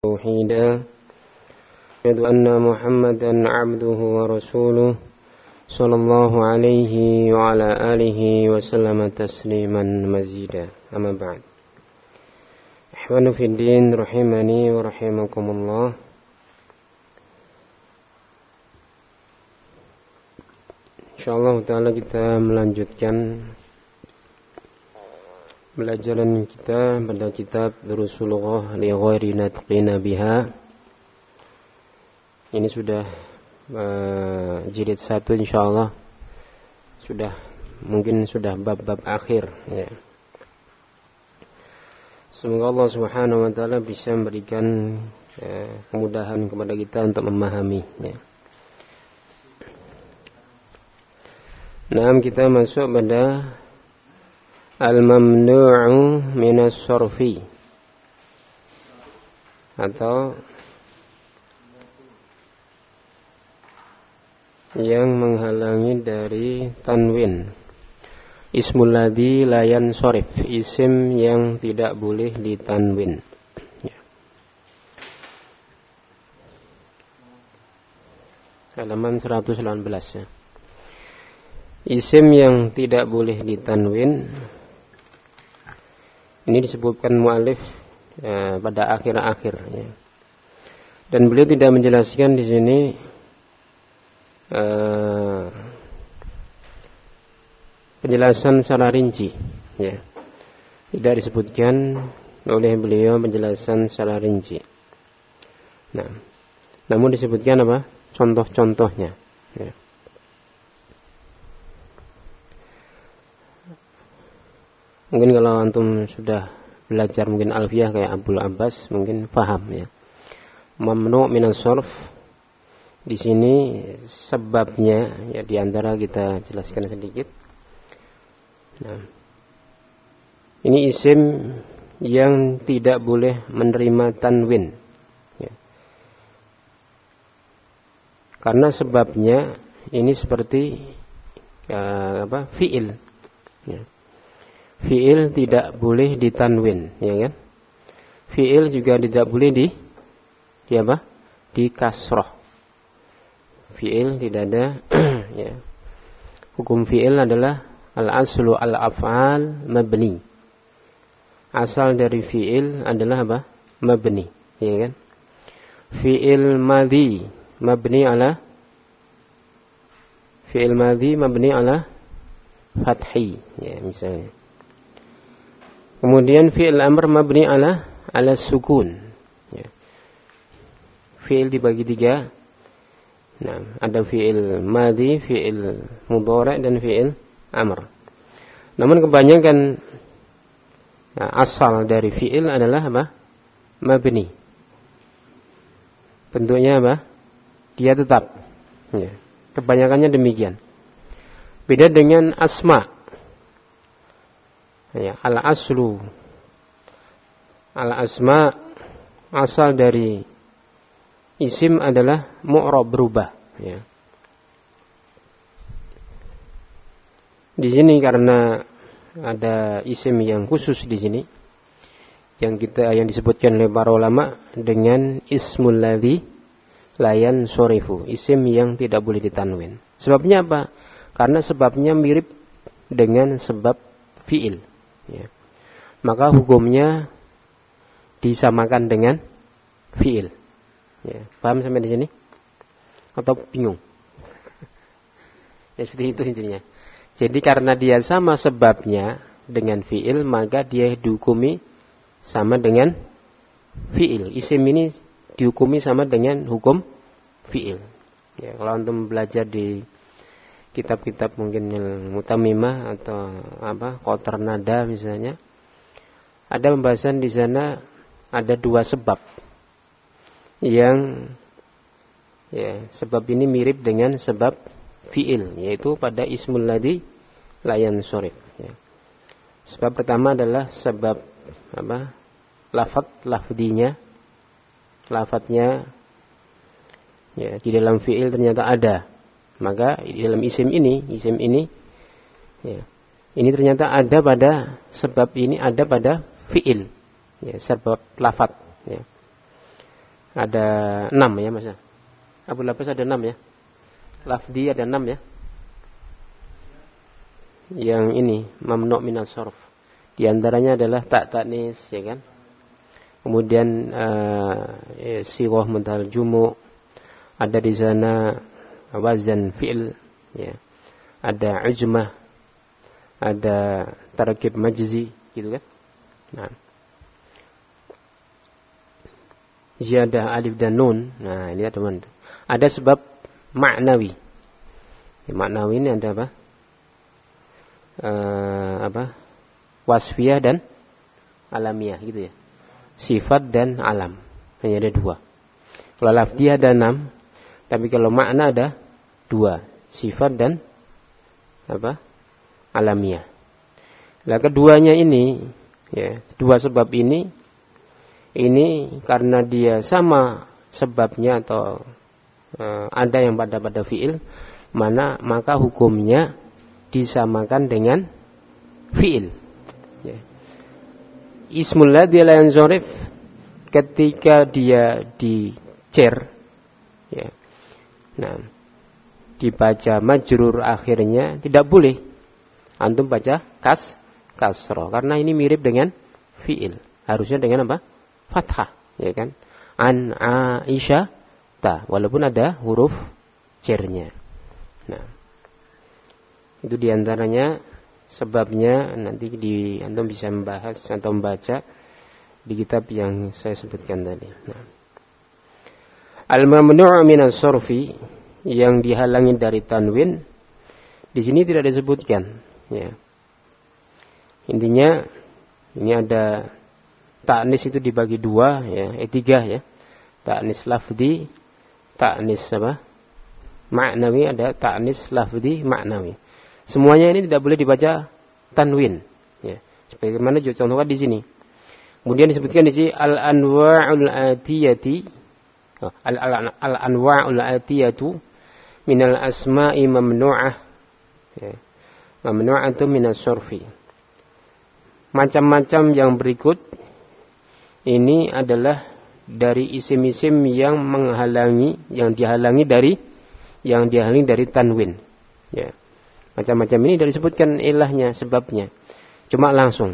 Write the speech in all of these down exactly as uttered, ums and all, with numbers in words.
توحيدا أشهد أن محمدا عبده ورسوله صلى الله عليه وعلى آله وسلم تسليما مزيدا أما بعد إخواني في الدين رحمني ورحمكم الله. Insyaallah ta'ala kita melanjutkan belajaran kita pada kitab Durusulullah li ghairi natqina biha. Ini sudah uh, jilid satu insyaallah. Sudah mungkin sudah bab-bab akhir ya. Semoga Allah Subhanahu wa taala bisa memberikan uh, kemudahan kepada kita untuk memahami ya. Nah, kita masuk pada al-mamnu'u minas sarfi atau yang menghalangi dari tanwin. Ismul ladzi la yansarif, isim yang tidak boleh ditanwin ya. Halaman seratus delapan belas ya. Isim yang tidak boleh ditanwin ini disebutkan mu'alif ya, pada akhir-akhir ya. Dan beliau tidak menjelaskan di sini uh, penjelasan secara rinci ya. Tidak disebutkan oleh beliau penjelasan secara rinci. Nah, namun disebutkan apa? Contoh-contohnya ya. Mungkin kalau antum sudah belajar mungkin alfiyah kayak Abdul Abbas mungkin paham ya. Mamnu' minas sarf di sini sebabnya ya diantara kita jelaskan sedikit. Nah, ini isim yang tidak boleh menerima tanwin ya. Karena sebabnya ini seperti ya, apa? Fi'il ya. Fi'il tidak boleh ditanwin, ya kan? Fi'il juga tidak boleh di, di apa? Di kasroh. Fi'il tidak ada, ya. Hukum fi'il adalah al-aslu al-af'al mabni. Asal dari fi'il adalah apa? Mabni, ya kan? Fi'il madhi mabni ala fi'il madhi mabni ala fathi, ya misalnya. Kemudian fi'il amr mabni ala ala sukun ya. Fi'il dibagi tiga. Nah, ada fi'il madhi, fi'il mudhari' dan fi'il amr. Namun kebanyakan nah, asal dari fi'il adalah apa? Mabni. Bentuknya apa? Dia tetap ya. Kebanyakannya demikian. Beda dengan asma. Ya, al-aslu al-asma asal dari isim adalah mu'rab, berubah ya. Di sini karena ada isim yang khusus di sini yang kita yang disebutkan oleh para ulama dengan ismul ladzi la yansarifu, isim yang tidak boleh ditanwin. Sebabnya apa? Karena sebabnya mirip dengan sebab fi'il ya. Maka hukumnya disamakan dengan fi'il ya. Paham sampai di sini? Atau bingung? Ya seperti itu intinya. Jadi karena dia sama sebabnya dengan fi'il, maka dia dihukumi sama dengan fi'il. Isim ini dihukumi sama dengan hukum fi'il ya. Kalau antum belajar di kitab-kitab mungkin yang mutamimah atau apa kotor nada misalnya, ada pembahasan di sana ada dua sebab yang ya sebab ini mirip dengan sebab fi'il, yaitu pada ismul ladzi la yansarif ya. Sebab pertama adalah sebab apa? Lafaz lafdinya, lafadznya ya di dalam fi'il ternyata ada. Maka di dalam isim ini, isim ini, ya, ini ternyata ada pada sebab ini ada pada fi'il, ya, sebab lafadz. Ya. ada enam ya Mas. Abu Labas ada enam ya. Lafdi ada enam ya. Yang ini mamnu' minas sarf. Di antaranya adalah tak taknis ya kan. Kemudian uh, ya, sighah muntal jumu' ada di sana wazan fi'il ya. Ada ujmah, ada tarkib majzi gitu kan. Nah. Ziyadah alif dan nun. Nah, ini teman. Ada sebab maknawi. Ya, maknawi ini ada apa? Uh, apa? Wasfiyah dan alamiah gitu ya. Sifat dan alam. Hanya ada dua. Kalau lafziyah ada enam, tapi kalau makna ada dua. Sifat dan apa? Alamiah. Nah, keduanya ini ya, dua sebab ini ini karena dia sama sebabnya atau uh, ada yang pada pada fiil, mana maka hukumnya disamakan dengan fiil. Ya. Ismul ladzi la yanzurif ketika dia dicer, ya. Nah, dibaca majrur akhirnya tidak boleh antum baca kas kasroh karena ini mirip dengan fiil. Harusnya dengan apa? Fathah, ya kan? An Aisyah ta, walaupun ada huruf cernya. Nah, itu diantaranya sebabnya nanti di antum bisa membahas atau membaca di kitab yang saya sebutkan tadi. Nah, al-mamnu' minas sarfi yang dihalangi dari tanwin di sini tidak disebutkan. Ya. Intinya ini ada ta'nis itu dibagi dua, ya, eh tiga ya. Ta'nis lafzi, ta'nis apa? Ma'nawi, ada ta'nis lafzi, ma'nawi. Semuanya ini tidak boleh dibaca tanwin, ya. Sebagaimana contohkan di sini. Kemudian disebutkan di sini al-anwa'ul atiyati, al-anwa'ul atiyatu minal asma'i mamnu'ah, ya. Mamnu'atu minas surfi. Macam-macam yang berikut ini adalah dari isim-isim yang menghalangi, yang dihalangi dari, yang dihalangi dari tanwin, ya. Macam-macam ini dari disebutkan ilahnya, sebabnya. Cuma langsung.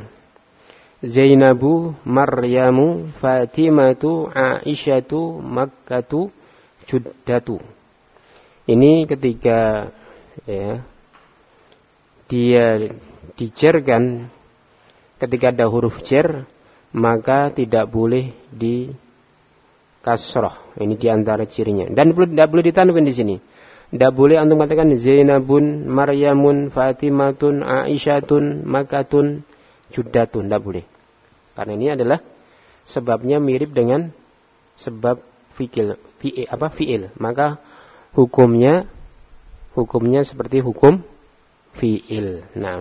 Zainabu, Maryamu, Fatimatu, Aisyatu, Makkatu, Juddatu. Ini ketika ya dia dicerkan, ketika ada huruf cer, maka tidak boleh di kasroh. Ini diantara cirinya. Dan tidak boleh ditanwin di sini. Tidak boleh antum katakan Zainabun, Maryamun, Fatimatun, Aisyatun, Makkatun, Juddatun. Tidak boleh. Karena ini adalah sebabnya mirip dengan sebab fi'il, fi'il apa fi'il. Maka hukumnya hukumnya seperti hukum fi'il. Nah,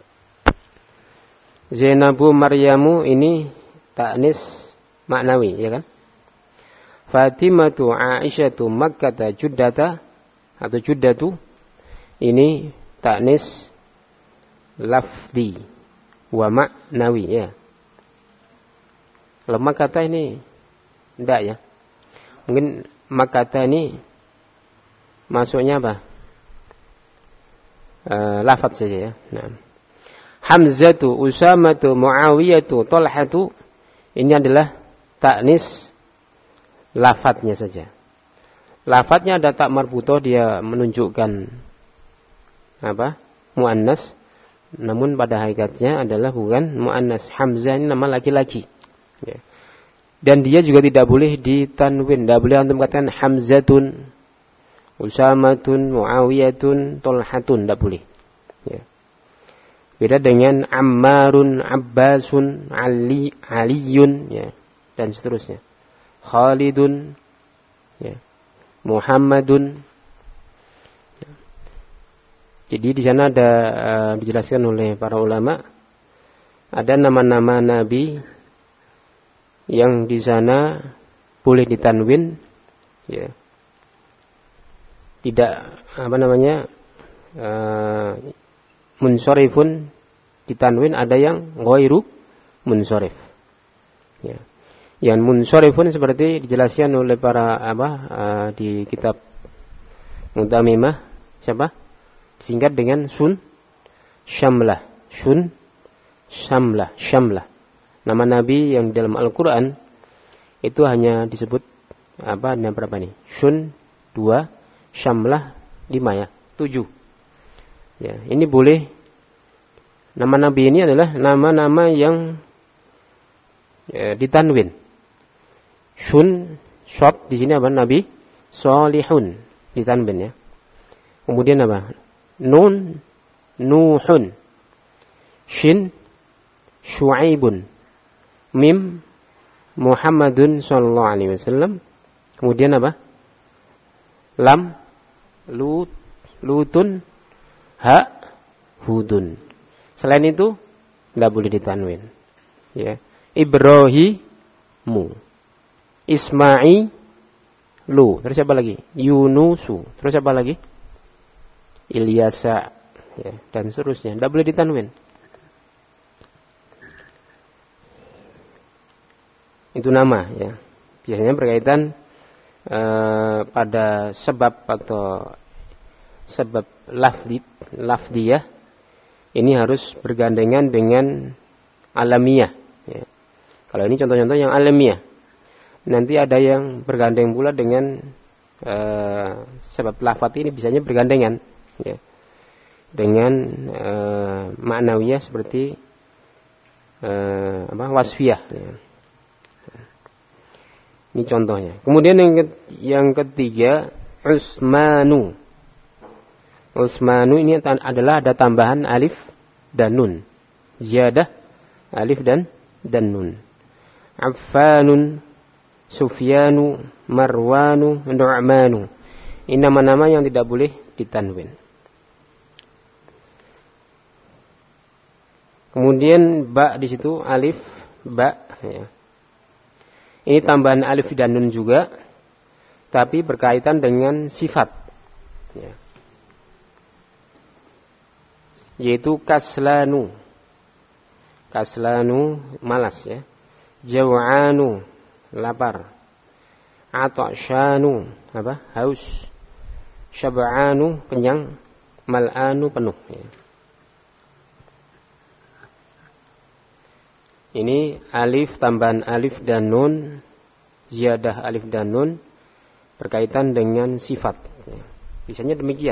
Zainabu, Maryamu ini ta'nis maknawi, ya kan? Fatimatu, Aisyatu, Makkata, Juddata atau Juddatu ini ta'nis lafzi wa ma'nawi, ya. Kalau Makkata ini enggak, ya. Mungkin Makkata ini masuknya apa? Uh, lafaz saja, ya. Nah. Hamzatu, Usamatu, Muawiyatu, Talhatu ini adalah ta'nis lafadznya saja. Lafadznya ada tak marbutoh, dia menunjukkan apa? Muannas. Namun pada hakikatnya adalah bukan muannas. Hamzah ini nama laki-laki. Ya. Dan dia juga tidak boleh ditanwin. Tidak boleh antum katakan Hamzatun, Usamatun, Muawiyatun, Talhatun. Tidak boleh. Ya. Beda dengan Ammarun, Abbasun, Ali, Aliyun, ya, dan seterusnya. Khalidun, ya, Muhammadun. Ya. Jadi di sana ada uh, dijelaskan oleh para ulama, ada nama-nama nabi yang di sana boleh ditanwin, ya. Tidak apa namanya uh, munsorifun ditanwin, ada yang ghairu munsorif. Ya. Yang munsharifun seperti dijelaskan oleh para apa uh, di kitab Mutamimah siapa? Singkat dengan sun syamlah, sun syamlah, syamlah. Nama nabi yang dalam Al-Qur'an itu hanya disebut apa ada berapa nih? Sun dua, syamlah lima ya, tujuh. Ya, ini boleh. Nama nabi ini adalah nama-nama yang ya, ditanwin. Sun, shot di sini apa? Nabi Salihun ditanwin ya. Kemudian apa? Nun, Nuhun. Shin, Syuaibun. Mim, Muhammadun sallallahu alaihi wasallam. Kemudian apa? Lam, Lut, Lutun, Ha, Hudun. Selain itu tidak boleh ditanwin. Ya. Ibrahimu. Isma'i lu, terus apa lagi? Yunusu, terus apa lagi? Ilyasa, ya, dan seterusnya. Tidak boleh ditanwin. Itu nama, ya. Biasanya berkaitan eh, pada sebab atau sebab lafdi, lafdiyah. Ini harus bergandengan dengan alamiah. Ya. Kalau ini contoh-contoh yang alamiah. Nanti ada yang bergandeng pula dengan uh, sebab lafaz ini bisanya bergandengan ya, dengan uh, maknawiyah seperti uh, apa wasfiyah ya. Ini contohnya. Kemudian yang yang ketiga Usmanu. Usmanu ini adalah ada tambahan alif dan nun, ziyadah alif dan dan nun. Affanun, Sufyanu, Marwanu, Nu'manu. Ini nama-nama yang tidak boleh ditanwin. Kemudian ba di situ alif, ba. Ya. Ini tambahan alif dan nun juga, tapi berkaitan dengan sifat. Ya. Yaitu kaslanu. Kaslanu malas ya. Jaw'anu lapar. Atashanu apa? Haus. Syab'anu kenyang. Mal'anu penuh ya. Ini alif tambahan alif dan nun, ziyadah alif dan nun berkaitan dengan sifat ya. Biasanya demikian.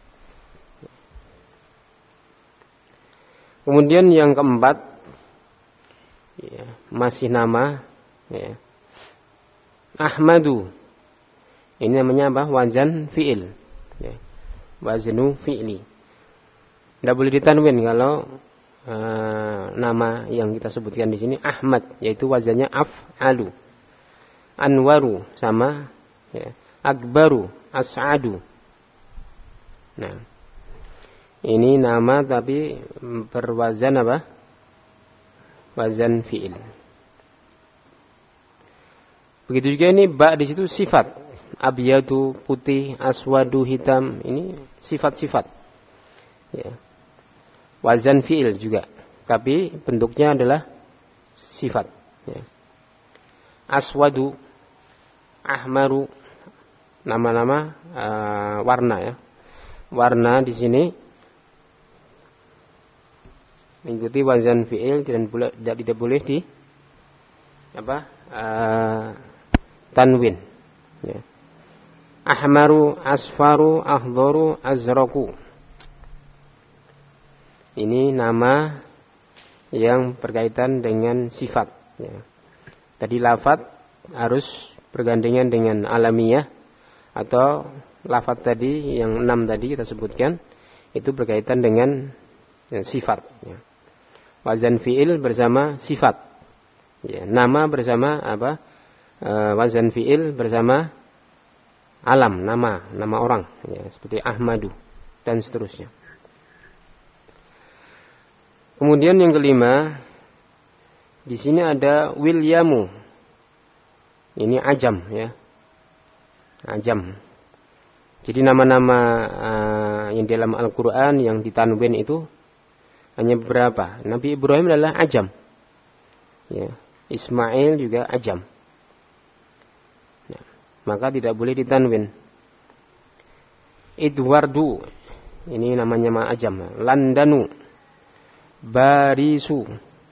Kemudian yang keempat ya, masih nama ya. Ahmadu. Ini namanya apa? Wazan fi'il ya. Waznu fi'li. Tidak boleh ditanwin kalau uh, nama yang kita sebutkan di sini Ahmad, yaitu wazannya af'alu. Anwaru sama ya. Akbaru, as'adu. Nah, ini nama tapi berwazan apa? Wazan fi'il. Begitu juga ini ba di situ sifat. Abyadu putih, aswadu hitam, ini sifat-sifat. Ya. Wazan fi'il juga, tapi bentuknya adalah sifat. Ya. Aswadu, ahmaru, nama-nama uh, warna ya. Warna di sini mengikuti wazan fi'il dan tidak tidak boleh di apa uh, tanwin ya. Ahmaru, asfaru, akhdaru, azraku. Ini nama yang berkaitan dengan sifat ya. Tadi lafaz harus bergandengan dengan alamiah, atau lafaz tadi yang enam tadi kita sebutkan itu berkaitan dengan ya, sifat ya. Wazan fi'il bersama sifat ya. Nama bersama apa e, wazan fi'il bersama alam, nama nama orang ya, seperti Ahmadu dan seterusnya. Kemudian yang kelima, di sini ada Wilyamu. Ini ajam ya. Ajam. Jadi nama-nama uh, yang dalam Al-Qur'an yang ditanwin itu hanya beberapa. Nabi Ibrahim adalah ajam. Ya. Ismail juga ajam. maka tidak boleh ditanwin. Idwardu, ini namanya ma'ajam. Landanu, Barisu,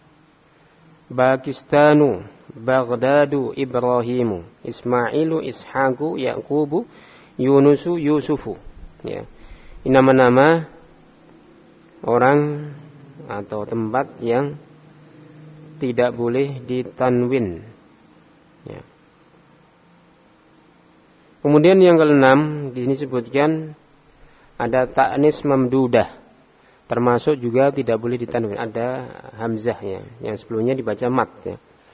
Pakistanu, Baghdadu, Ibrahimu, Ismailu, Ishaqu, Yaqubu, Yunusu, Yusufu. Ya. Ini nama-nama orang atau tempat yang tidak boleh ditanwin. Ya. Kemudian yang keenam di sini sebutkan ada ta'nis mamdudah, termasuk juga tidak boleh ditanwin. Ada hamzahnya yang sebelumnya dibaca mat. Ya.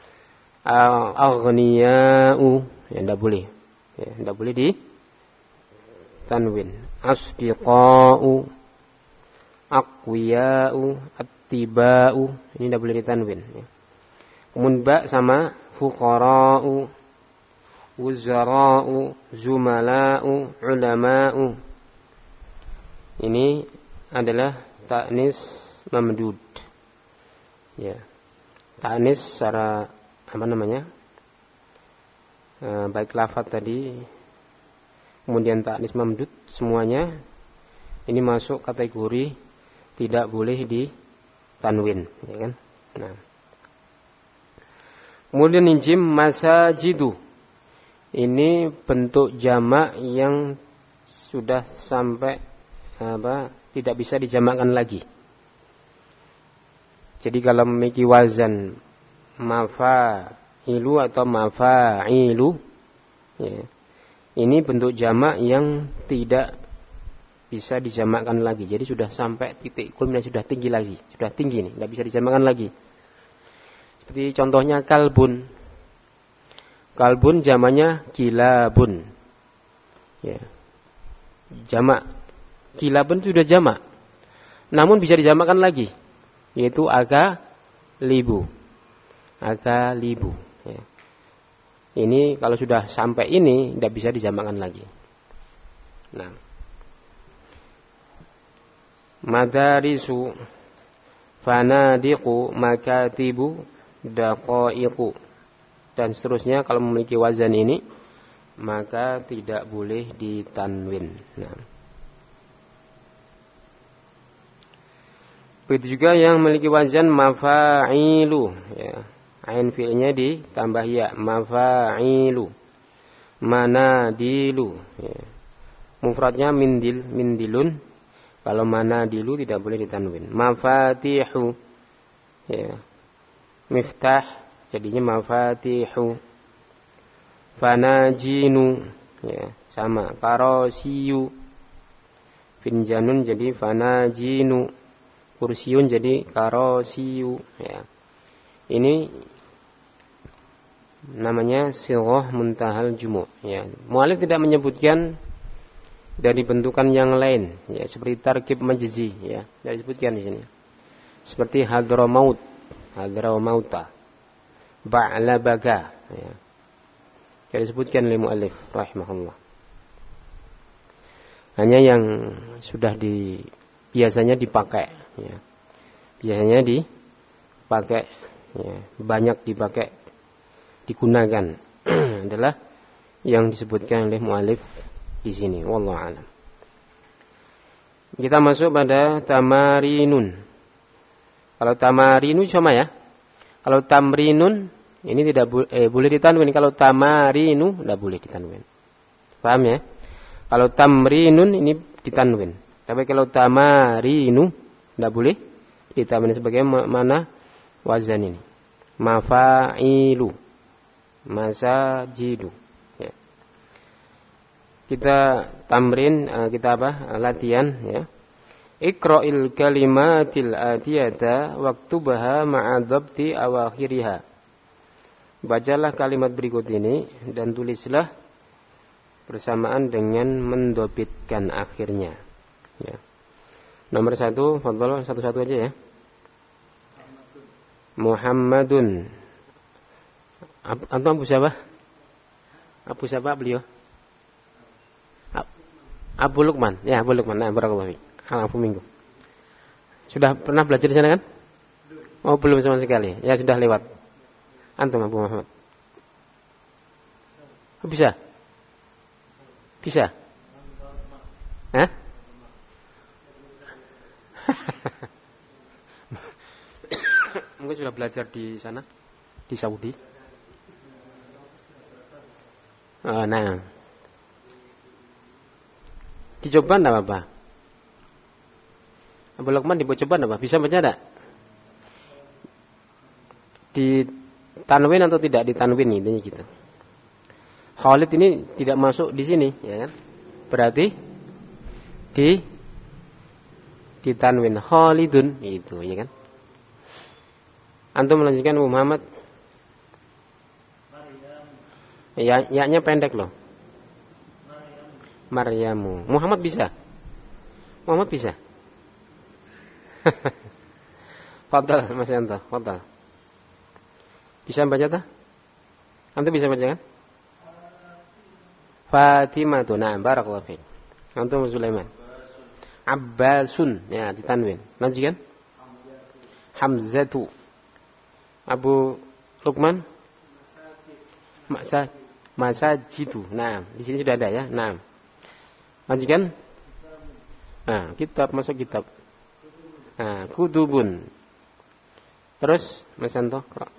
Aghniya'u, ya tidak boleh. Ya, tidak boleh ditanwin. Asdiqa'u, aqwiya'u, attiba'u, ini tidak boleh ditanwin. Ya. Kemudian ba sama fuqara'u, wuzara'u, zumala'u, ulama'u. Ini adalah ta'nis mamdud. Ya. Ta'nis secara apa namanya? E, baik lafaz tadi, kemudian ta'nis mamdud, semuanya ini masuk kategori tidak boleh ditanwin, ya kan? Nah. Kemudian jim masajidu. Ini bentuk jamak yang sudah sampai apa? Tidak bisa dijamakkan lagi. Jadi kalau memiliki wazan mafa'ilu atau mafa'ilu, ya, ini bentuk jamak yang tidak bisa dijamakkan lagi. Jadi sudah sampai titik kulminasi, sudah tinggi lagi, sudah tinggi nih, tidak bisa dijamakkan lagi. Seperti contohnya kalbun. Kalbun jamaknya kilabun. Ya. Jamak. Kilabun itu sudah jamak. Namun bisa dijamakkan lagi, yaitu aga libu. Aga libu. Ya. Ini kalau sudah sampai ini tidak bisa dijamakkan lagi. Nah. Madarisu, fanadiqu, makatibu, daqaiqu, dan seterusnya. Kalau memiliki wazan ini maka tidak boleh ditanwin. Nah. Begitu juga yang memiliki wazan mafa'ilu, ya. Ain fi'ilnya ditambah ya, mafa'ilu, manadilu, ya. Mufradnya mindil, mindilun. Kalau manadilu tidak boleh ditanwin. Mafatihu, ya. Miftah jadinya mafatihu. Fanajinu, ya, sama. Karosiyu, finjanun jadi fanajinu. Kursiun jadi karosiyu, ya. Ini namanya sighah muntahal jumu', ya. Mu'allif tidak menyebutkan dari bentukan yang lain, ya, seperti tarkib majzi, ya, tidak disebutkan di sini. Seperti hadramaut, hadramauta, ba'labaga, ya. Tidak disebutkan oleh mu'allif rahimahullah. Hanya yang sudah di biasanya dipakai, ya. Biasanya dipakai, ya, banyak dipakai, digunakan adalah yang disebutkan oleh mu'allif di sini. Wallahu a'lam. Kita masuk pada tamarinun. Kalau tamarinu sama ya. Kalau tamrinun ini tidak bu- eh, boleh ditanwin. Kalau tamarinu tidak boleh ditanwin. Paham ya? Kalau tamrinun ini ditanwin. Tapi kalau tamarinu tidak boleh ditanwin. Sebagaimana wazan ini. Mafa'ilu, masajidu. Ya. Kita tamrin, kita apa? Latihan, ya. Iqra'il kalimatil atiyata waktubaha ma'adhabti awakhiriha. Bacalah kalimat berikut ini dan tulislah bersamaan dengan mendobitkan akhirnya. Ya. Nomor satu, fadhal, satu-satu aja ya. Muhammadun. Antum Abu siapa? Abu siapa beliau? Abu Lukman. Ya, Abu Lukman. Nah, barakallahu fiik. Abu Minggu. Sudah pernah belajar di sana kan? Oh, belum sama sekali. Ya, sudah lewat. Antum Abu Muhammad. Oh, bisa? Bisa? Hah? Mungkin sudah belajar di sana, di Saudi. Oh, nah, dicoba enggak apa-apa. Abu Luqman dicoba enggak apa? Bisa baca enggak? Ditanwin atau tidak ditanwin, intinya gitu. Khalid ini tidak masuk di sini, ya kan? Berarti di ditanwin Khalidun itu, ya kan? Antum melanjutkan Muhammad. Ya, ya-nya pendek loh. Maryamu. Muhammad bisa? Muhammad bisa? Fadal Mas Yanto, fadal. Bisa baca tak? Antum bisa baca kan? Fatimah tuh, nah barakallahu fiik. Antum Sulaiman. Abbasun, ya ditanwin. Lanjutkan. Hamzatu. Abu Luqman. Masa masajidu. Nah, di sini sudah ada ya. Nah. Lanjutkan. Nah, kitab masuk kitab. Nah, kutubun. Terus Mas Santo,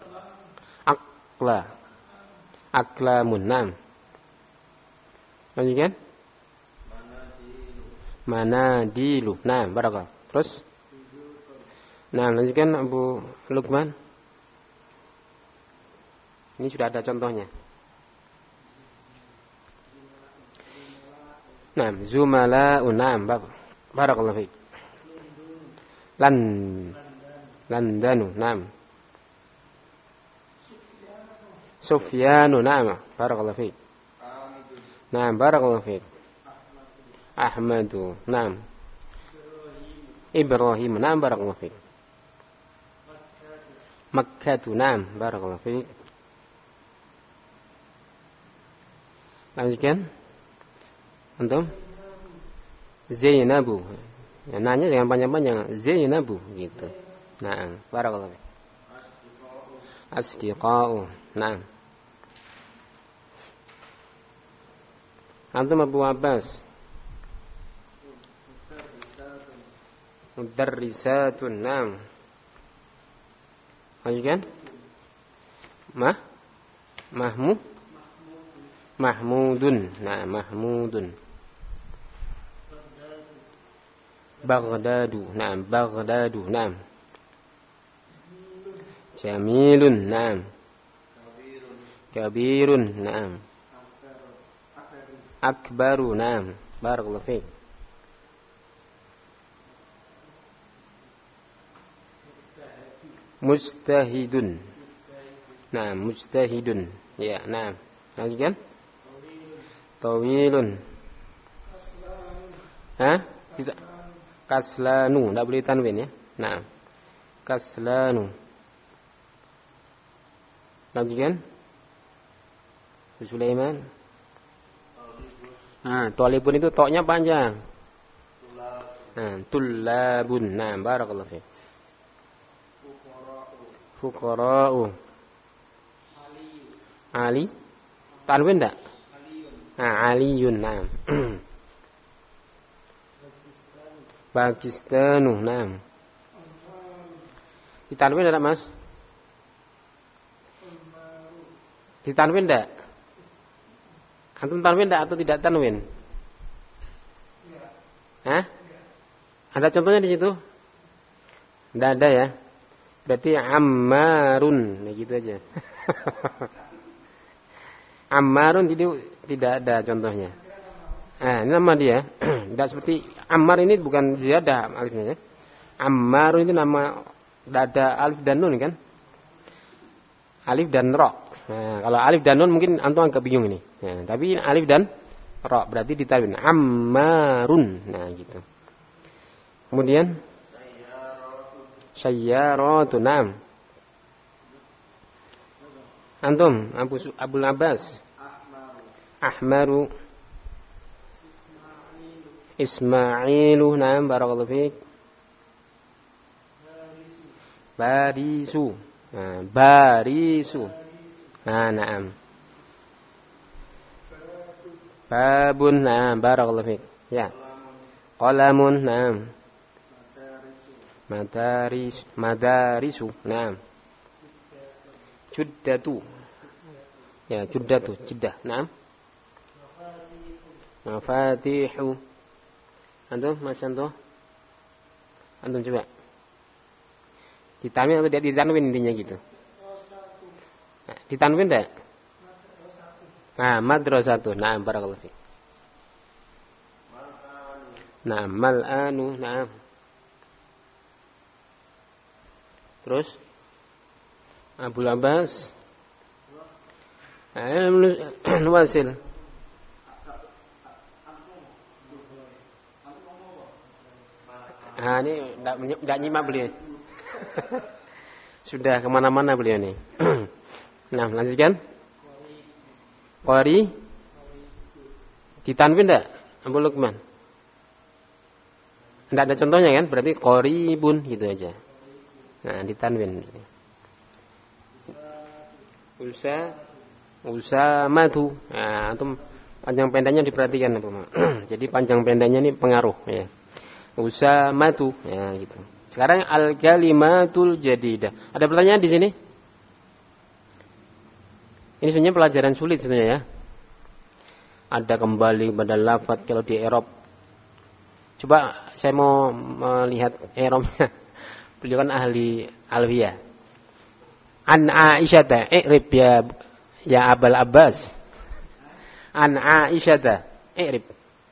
akla. Aklamun. Nah. Lanjutkan. Manadilu. Nah, barakallahu. Terus. Nah, lanjutkan Abu Luqman. Ini sudah ada contohnya. Nah, zumala'un. Nah, barakallahu fiik. Lan Landanu. Nah. Sufyanu. Nah, barakallahu fiik. Nah, barakallahu fiik. Ahmadu. Nah. Ibrahim. Nah, barakallahu fiik. Makkatu. Nah, barakallahu fiik. Lanjutkan. Antum? Zainabu. Ya, nanya jangan panjang-panjang. Zainabu gitu. Nah, barakallahu fiik. Asdiqa'u. Nah. Antum Abu Abbas. Mudarrisatun. Nah. Lanjutkan. Mah? Mahmud. Mahmudun. Nah, Mahmudun. Baghdadu. Nah, Baghdadu. Nah. Jamilun. Nah. Kabirun. Nah. Akbaru. Nah. Barakallahu fiik. Mujtahidun. Nah, mujtahidun. Ya, nah. Lanjutkan. Tawilun. Hah? Tidak. Kaslanu. Tidak boleh tanwin ya. Nah. Kaslanu. Lanjutkan. Sulaiman. Nah, tolibun itu toknya panjang. Nah, tullabun. Nah, barakallahu fiik. Fuqara'u. Ali. Tanwin enggak? Nah, Aliyun. Nah. Pakistanu. Nah. Ditanwin enggak, Mas? Ditanwin enggak? Antum tanwin enggak atau tidak tanwin? Hah? Ada contohnya di situ? Enggak ada ya? Berarti Ammarun, nah gitu aja. Ammarun tidak tidak ada contohnya. Nah, ini nama dia. Tidak seperti Ammar ini bukan ziyadah alifnya ya. Ammarun itu nama, tidak ada alif dan nun kan? Alif dan ra. Nah, kalau alif dan nun mungkin antum agak bingung ini. Nah, tapi alif dan ra berarti ditanwin Ammarun. Nah, gitu. Kemudian Sayyaratun. Naam. Antum Abu Abu Abbas. Ahmaru. Ismailu. Naam, barakallahu fiik. Barisu. Nah, barisu. Nah, naam. Babun, na'am, barakallahu fiik. Ya. Qalamun, na'am. Madaris, madarisu, na'am. Juddatu. Ya, juddatu, jiddah, na'am. Mafatihu. Antum, Mas Anto? Antum coba. Ditanwin atau tidak ditanwin intinya gitu. Nah, ditanwin enggak? Nah, madrasatu. Naam, barakallahu fiik. Naam, mal'anu, naam. Terus Abul Abbas. Nuwasil. Ah, ini tidak nyimak beliau. Sudah kemana-mana beliau nih. Nah, lanjutkan. Qari. Ditanwin enggak? Abu Lukman. Tidak ada contohnya kan? Berarti qaribun gitu aja. Nah, ditanwin. Usa usamatu. Nah, antum panjang pendeknya diperhatikan apa? Jadi panjang pendeknya ini pengaruh ya. Usamatu ya gitu. Sekarang al-kalimatul jadidah. Ada pertanyaan di sini? Ini sebenarnya pelajaran sulit sebenarnya ya. Ada kembali pada lafaz kalau di Arab. Coba saya mau melihat Arabnya. Beliau kan ahli alfiyah. An Aisyah, i'rib ya ya Abul Abbas. An Aisyah, i'rib.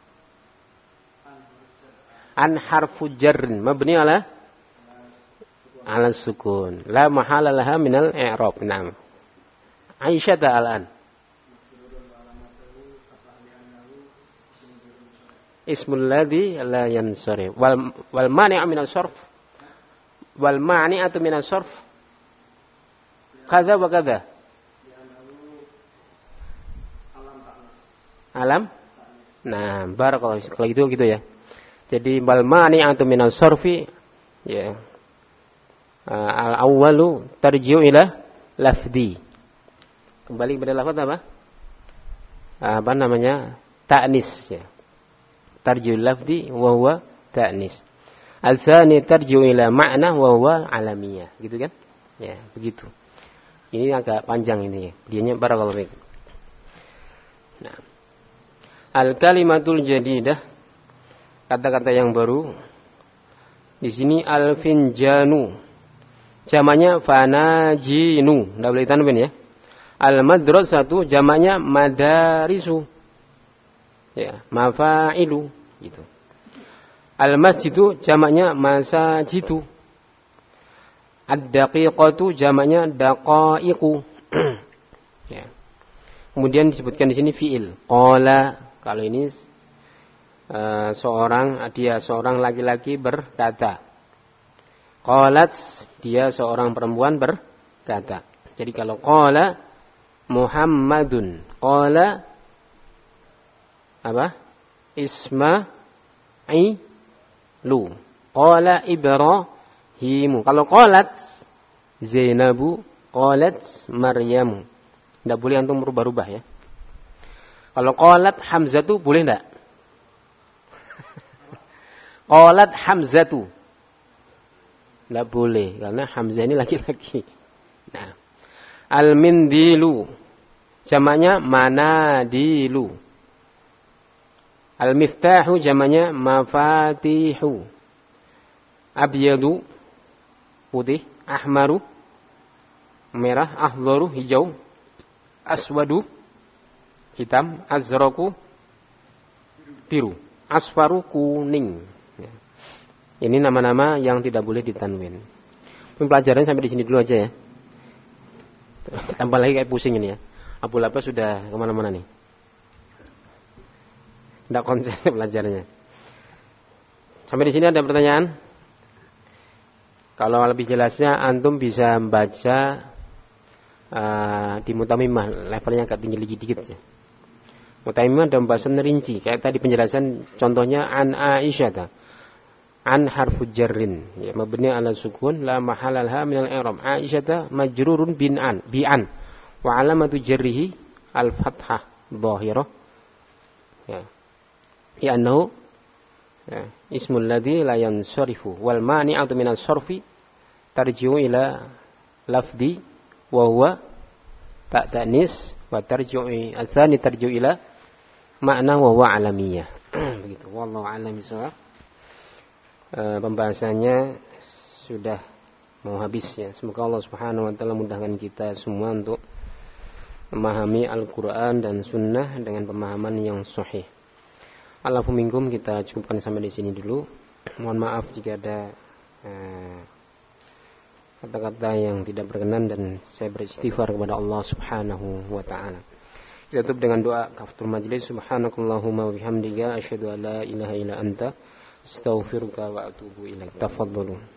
An harfu jarrin mabni ala ala sukun. La mahala laha minal i'rab. Naam. Aisyah al-an. Ismul ladzi la yansarif. Wal wal mani'u minal sarf. Wal mani'atu minal sarf. Kadza wa kadza. Alam? Nah, barakallahu fiik. Kalau gitu gitu ya. Jadi wal mani'atu minal sarfi ya. Al-awwalu tarji'u ila lafzi. Kembali kepada lafaz apa? Apa namanya? Ta'nis ya. Tarji'u lafzi wa huwa ta'nis. Al-tsani tarji'u ila ma'na wa huwa alamiyah. Gitu kan? Ya, begitu. Ini agak panjang ini ya. Dianya barakallahu fiik. Nah. Al-kalimatul jadidah, kata-kata yang baru. Di sini al-finjanu. Jamaknya fanajinu. Enggak boleh tanwin ya. Al-madrasatu jamaknya madarisu. Ya, mafa'ilu gitu. Al-masjidu jamaknya masajidu. Ad-daqiqatu jamaknya daqaiqu. Ya. Kemudian disebutkan di sini fi'il. Qala, kalau ini uh, seorang dia seorang laki-laki berkata. Qalat, dia seorang perempuan berkata. Jadi kalau qala Muhammadun, qala apa? Isma'ilu. Qala Ibrahimu. Kalau qalat Zainabu, qalat Maryamu. Tidak boleh antum merubah-rubah ya. Kalau qalat Hamzatu boleh enggak? Qalat Hamzatu. Tidak boleh karena Hamzah ini laki-laki. Nah, al-mindilu jamaknya manadilu. Al-miftahu jamaknya mafatihu. Abyadu putih, ahmaru merah, ahdharu hijau, aswadu hitam, azraku biru, asfaru kuning. Ini nama-nama yang tidak boleh ditanwin. Pelajaran sampai di sini dulu aja ya. Tambah lagi kayak pusing ini ya. Abul Abbas sudah kemana-mana nih. Tidak konsen belajarnya. Sampai di sini ada pertanyaan? Kalau lebih jelasnya antum bisa membaca uh, di Mutamimah, levelnya agak tinggi dikit ya. Mutamimah ada pembahasan rinci, kayak tadi penjelasan contohnya an Aisyah. An harfu jarrin, ya mabni ala sukun la mahala laha min al-i'rab. Aisyah majrurun bin an bi an wa alamatu jarrihi al-fathah dhahirah Ya. Ya annahu ya, ismul ladzi la yansarifu wal mani'atu minas sarfi tarji'u ila lafdi wa huwa ta' ta'nis wa tarji'u ats-tsani tarji'u ila makna wa huwa alamiyah. Begitu. Wallahu a'lam bishawab. E, pembahasannya sudah mau habis ya. Semoga Allah Subhanahu wa taala mudahkan kita semua untuk memahami Al-Qur'an dan Sunnah dengan pemahaman yang sahih. Allahu minkum, kita cukupkan sampai di sini dulu. Mohon maaf jika ada eh, kata-kata yang tidak berkenan dan saya beristighfar kepada Allah Subhanahu wa taala. Kita tutup dengan doa kafaratul majlis. Subhanakallahumma wa bihamdika asyhadu an la ilaha illa anta astaghfiruka wa atubu ilaik. Tafadhalu.